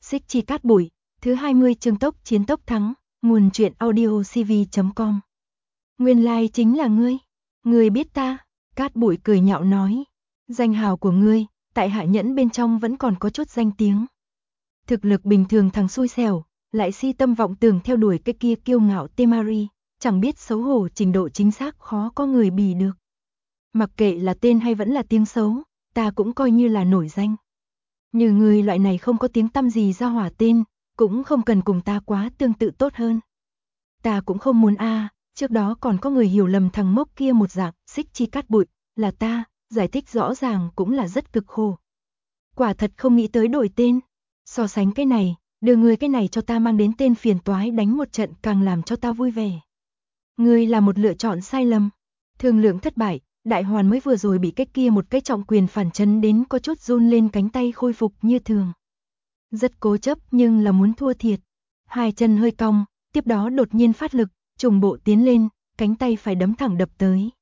Xích Chi Cát Bụi, thứ 20 chương tốc chiến tốc thắng, nguồn truyện audio cv.com. Nguyên lai chính là ngươi. Ngươi biết ta? Cát Bụi cười nhạo nói. Danh hào của ngươi, tại hạ nhẫn bên trong vẫn còn có chút danh tiếng. Thực lực bình thường thằng xui xẻo, lại si tâm vọng tưởng theo đuổi cái kia kiêu ngạo Temari, chẳng biết xấu hổ trình độ chính xác khó có người bì được. Mặc kệ là tên hay vẫn là tiếng xấu, ta cũng coi như là nổi danh. Như người loại này không có tiếng tăm gì ra hỏa tên, cũng không cần cùng ta quá tương tự tốt hơn. Ta cũng không muốn trước đó còn có người hiểu lầm thằng mốc kia một dạng, Xích Chi Cát Bụi, là ta, giải thích rõ ràng cũng là rất cực khổ. Quả thật không nghĩ tới đổi tên, so sánh cái này, đưa người cái này cho ta mang đến tên phiền toái đánh một trận càng làm cho ta vui vẻ. Ngươi là một lựa chọn sai lầm, thương lượng thất bại. Đại Hoàn mới vừa rồi bị cái kia một cái trọng quyền phản chấn đến có chút run lên cánh tay khôi phục như thường. Rất cố chấp nhưng là muốn thua thiệt. Hai chân hơi cong, tiếp đó đột nhiên phát lực, trùng bộ tiến lên, cánh tay phải đấm thẳng đập tới.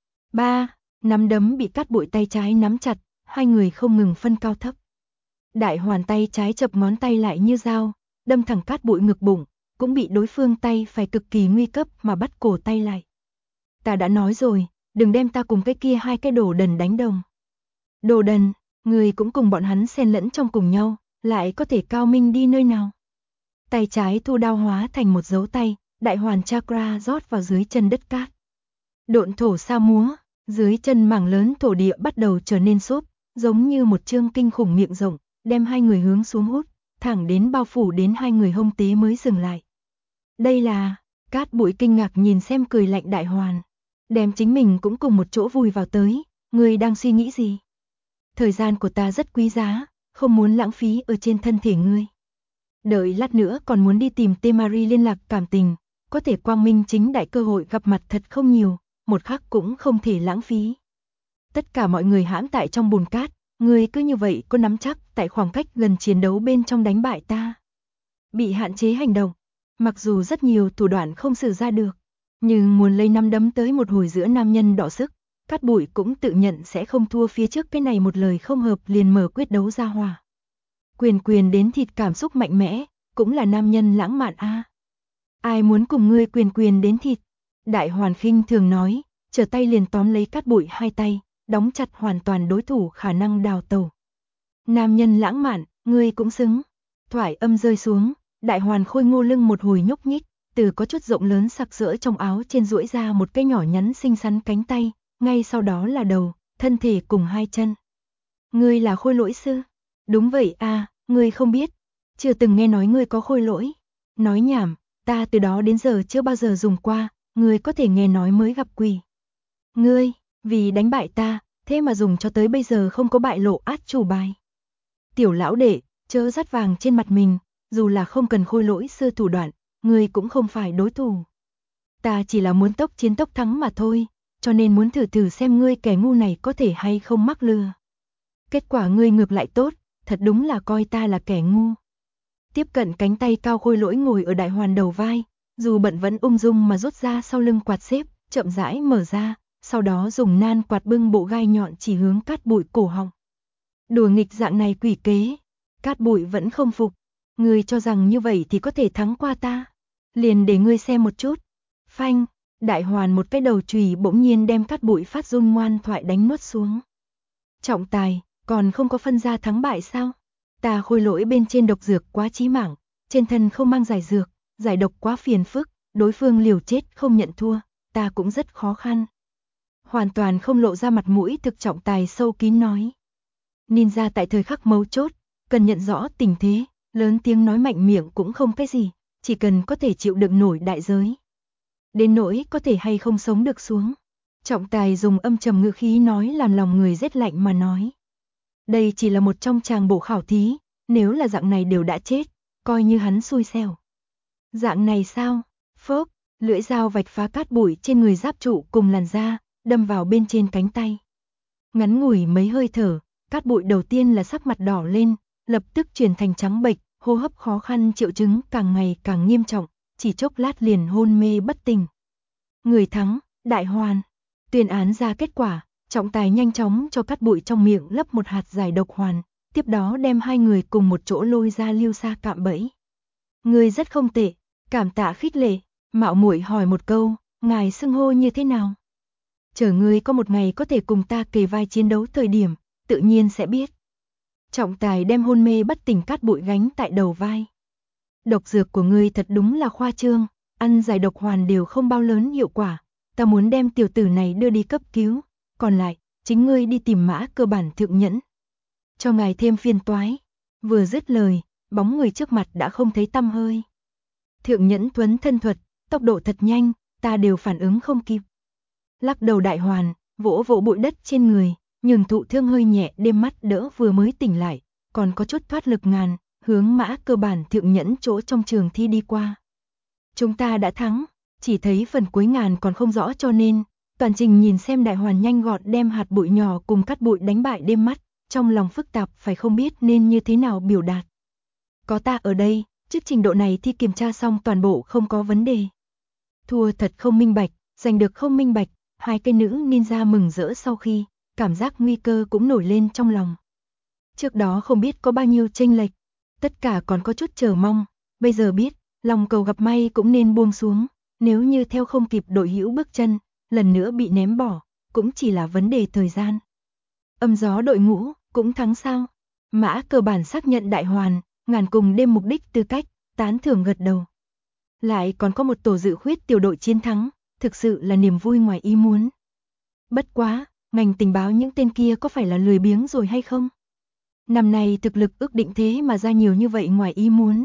Nắm đấm bị Cát Bụi tay trái nắm chặt, hai người không ngừng phân cao thấp. Đại Hoàn tay trái chập ngón tay lại như dao, đâm thẳng Cát Bụi ngực bụng, cũng bị đối phương tay phải cực kỳ nguy cấp mà bắt cổ tay lại. Ta đã nói rồi, đừng đem ta cùng cái kia hai cái đồ đần đánh đồng. Đồ đần, người cũng cùng bọn hắn xen lẫn trong cùng nhau, lại có thể cao minh đi nơi nào. Tay trái thu đao hóa thành một dấu tay, Đại Hoàn chakra rót vào dưới chân đất cát. Độn thổ sa múa, dưới chân mảng lớn thổ địa bắt đầu trở nên xốp, giống như một chương kinh khủng miệng rộng, đem hai người hướng xuống hút, thẳng đến bao phủ đến hai người hông tế mới dừng lại. Đây là, Cát Bụi kinh ngạc nhìn xem cười lạnh Đại Hoàn. Đem chính mình cũng cùng một chỗ vùi vào tới, ngươi đang suy nghĩ gì? Thời gian của ta rất quý giá, không muốn lãng phí ở trên thân thể ngươi. Đợi lát nữa còn muốn đi tìm Temari liên lạc cảm tình, có thể quang minh chính đại cơ hội gặp mặt thật không nhiều, một khắc cũng không thể lãng phí. Tất cả mọi người hãm tại trong bùn cát, ngươi cứ như vậy có nắm chắc tại khoảng cách gần chiến đấu bên trong đánh bại ta. Bị hạn chế hành động, mặc dù rất nhiều thủ đoạn không sử ra được. Nhưng muốn lấy năm đấm tới một hồi giữa nam nhân đọ sức, Cát Bụi cũng tự nhận sẽ không thua phía trước cái này một lời không hợp liền mở quyết đấu ra hòa. Quyền đến thịt cảm xúc mạnh mẽ, cũng là nam nhân lãng mạn Ai muốn cùng ngươi quyền đến thịt? Đại Hoàn khinh thường nói, trở tay liền tóm lấy Cát Bụi hai tay, đóng chặt hoàn toàn đối thủ khả năng đào tẩu. Nam nhân lãng mạn, ngươi cũng xứng. Thoại âm rơi xuống, Đại Hoàn khôi ngô lưng một hồi nhúc nhích. Từ có chút rộng lớn sặc sỡ trong áo trên duỗi ra một cái nhỏ nhắn xinh xắn cánh tay, ngay sau đó là đầu, thân thể cùng hai chân. Ngươi là khôi lỗi sư? Đúng vậy ngươi không biết. Chưa từng nghe nói ngươi có khôi lỗi. Nói nhảm, ta từ đó đến giờ chưa bao giờ dùng qua, ngươi có thể nghe nói mới gặp quỷ. Ngươi, vì đánh bại ta, thế mà dùng cho tới bây giờ không có bại lộ át chủ bài. Tiểu lão đệ, chớ dắt vàng trên mặt mình, dù là không cần khôi lỗi sư thủ đoạn. Ngươi cũng không phải đối thủ. Ta chỉ là muốn tốc chiến tốc thắng mà thôi, cho nên muốn thử xem ngươi kẻ ngu này có thể hay không mắc lừa. Kết quả ngươi ngược lại tốt, thật đúng là coi ta là kẻ ngu. Tiếp cận cánh tay cao khôi lỗi ngồi ở Đại Hoàn đầu vai, dù bận vẫn ung dung mà rút ra sau lưng quạt xếp, chậm rãi mở ra, sau đó dùng nan quạt bưng bộ gai nhọn chỉ hướng Cát Bụi cổ họng. Đùa nghịch dạng này quỷ kế, Cát Bụi vẫn không phục. Ngươi cho rằng như vậy thì có thể thắng qua ta? Liền để ngươi xem một chút. Phanh, Đại Hoàn một cái đầu chùy bỗng nhiên đem Cát Bụi phát run ngoan thoại đánh nuốt xuống. Trọng tài, còn không có phân ra thắng bại sao? Ta khôi lỗi bên trên độc dược quá chí mạng, trên thân không mang giải dược, giải độc quá phiền phức, đối phương liều chết không nhận thua, ta cũng rất khó khăn. Hoàn toàn không lộ ra mặt mũi thực trọng tài sâu kín nói. Ninja tại thời khắc mấu chốt, cần nhận rõ tình thế, lớn tiếng nói mạnh miệng cũng không cái gì. Chỉ cần có thể chịu đựng nổi đại giới. Đến nỗi có thể hay không sống được xuống. Trọng tài dùng âm trầm ngữ khí nói làm lòng người rét lạnh mà nói. Đây chỉ là một trong tràng bộ khảo thí, nếu là dạng này đều đã chết, coi như hắn xui xẻo. Dạng này sao? Phốc, lưỡi dao vạch phá Cát Bụi trên người giáp trụ cùng làn da, đâm vào bên trên cánh tay. Ngắn ngủi mấy hơi thở, Cát Bụi đầu tiên là sắc mặt đỏ lên, lập tức chuyển thành trắng bệch. Hô hấp khó khăn triệu chứng càng ngày càng nghiêm trọng, chỉ chốc lát liền hôn mê bất tỉnh. Người thắng, Đại Hoàn. Tuyên án ra kết quả, trọng tài nhanh chóng cho Cát Bụi trong miệng lấp một hạt giải độc hoàn, tiếp đó đem hai người cùng một chỗ lôi ra Lưu Sa cạm bẫy. Ngươi rất không tệ, cảm tạ khích lệ, mạo muội hỏi một câu, ngài xưng hô như thế nào? Chờ ngươi có một ngày có thể cùng ta kề vai chiến đấu thời điểm, tự nhiên sẽ biết. Trọng tài đem hôn mê bất tỉnh Cát Bụi gánh tại đầu vai. Độc dược của ngươi thật đúng là khoa trương, ăn giải độc hoàn đều không bao lớn hiệu quả, ta muốn đem tiểu tử này đưa đi cấp cứu, còn lại, chính ngươi đi tìm Mã Cơ Bản thượng nhẫn. Cho ngài thêm phiền toái. Vừa dứt lời, bóng người trước mặt đã không thấy tăm hơi. Thượng nhẫn thuấn thân thuật, tốc độ thật nhanh, ta đều phản ứng không kịp. Lắc đầu Đại Hoàn, vỗ vỗ bụi đất trên người, nhường thụ thương hơi nhẹ đêm mắt đỡ vừa mới tỉnh lại, còn có chút thoát lực ngàn, hướng Mã Cơ Bản thượng nhẫn chỗ trong trường thi đi qua. Chúng ta đã thắng, chỉ thấy phần cuối ngàn còn không rõ cho nên, toàn trình nhìn xem Đại Hoàn nhanh gọn đem hạt bụi nhỏ cùng cát bụi đánh bại đêm mắt, trong lòng phức tạp phải không biết nên như thế nào biểu đạt. Có ta ở đây, trước trình độ này thi kiểm tra xong toàn bộ không có vấn đề. Thua thật không minh bạch, giành được không minh bạch, hai cây nữ ninja mừng rỡ sau khi, cảm giác nguy cơ cũng nổi lên trong lòng. Trước đó không biết có bao nhiêu chênh lệch, tất cả còn có chút chờ mong, bây giờ biết, lòng cầu gặp may cũng nên buông xuống, nếu như theo không kịp đội hữu bước chân, lần nữa bị ném bỏ, cũng chỉ là vấn đề thời gian. Âm gió đội ngũ, cũng thắng sao? Mã Cơ Bản xác nhận Đại Hoàn, ngàn cùng đêm mục đích tư cách, tán thưởng gật đầu. Lại còn có một tổ dự khuyết tiểu đội chiến thắng, thực sự là niềm vui ngoài ý muốn. Bất quá, ngành tình báo những tên kia có phải là lười biếng rồi hay không? Năm nay thực lực ước định thế mà ra nhiều như vậy ngoài ý muốn.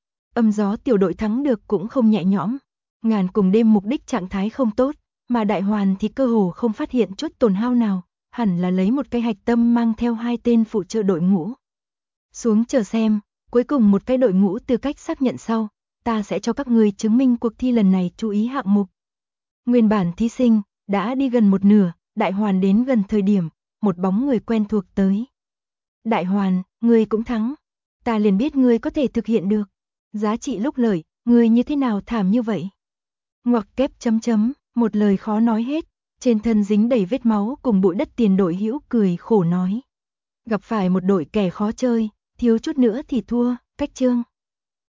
Âm gió tiểu đội thắng được cũng không nhẹ nhõm, ngàn cùng đêm mục đích trạng thái không tốt, mà Đại Hoàn thì cơ hồ không phát hiện chút tổn hao nào, hẳn là lấy một cái hạch tâm mang theo hai tên phụ trợ đội ngũ. Xuống chờ xem, cuối cùng một cái đội ngũ tư cách xác nhận sau, ta sẽ cho các người chứng minh cuộc thi lần này chú ý hạng mục. Nguyên bản thí sinh, đã đi gần một nửa, Đại Hoàn đến gần thời điểm, một bóng người quen thuộc tới. Đại Hoàn, ngươi cũng thắng. Ta liền biết ngươi có thể thực hiện được. Giá trị lúc lợi, ngươi như thế nào thảm như vậy? Ngoặc kép chấm chấm, một lời khó nói hết, trên thân dính đầy vết máu cùng bụi đất tiền đội hữu cười khổ nói. Gặp phải một đội kẻ khó chơi, thiếu chút nữa thì thua, cách chương.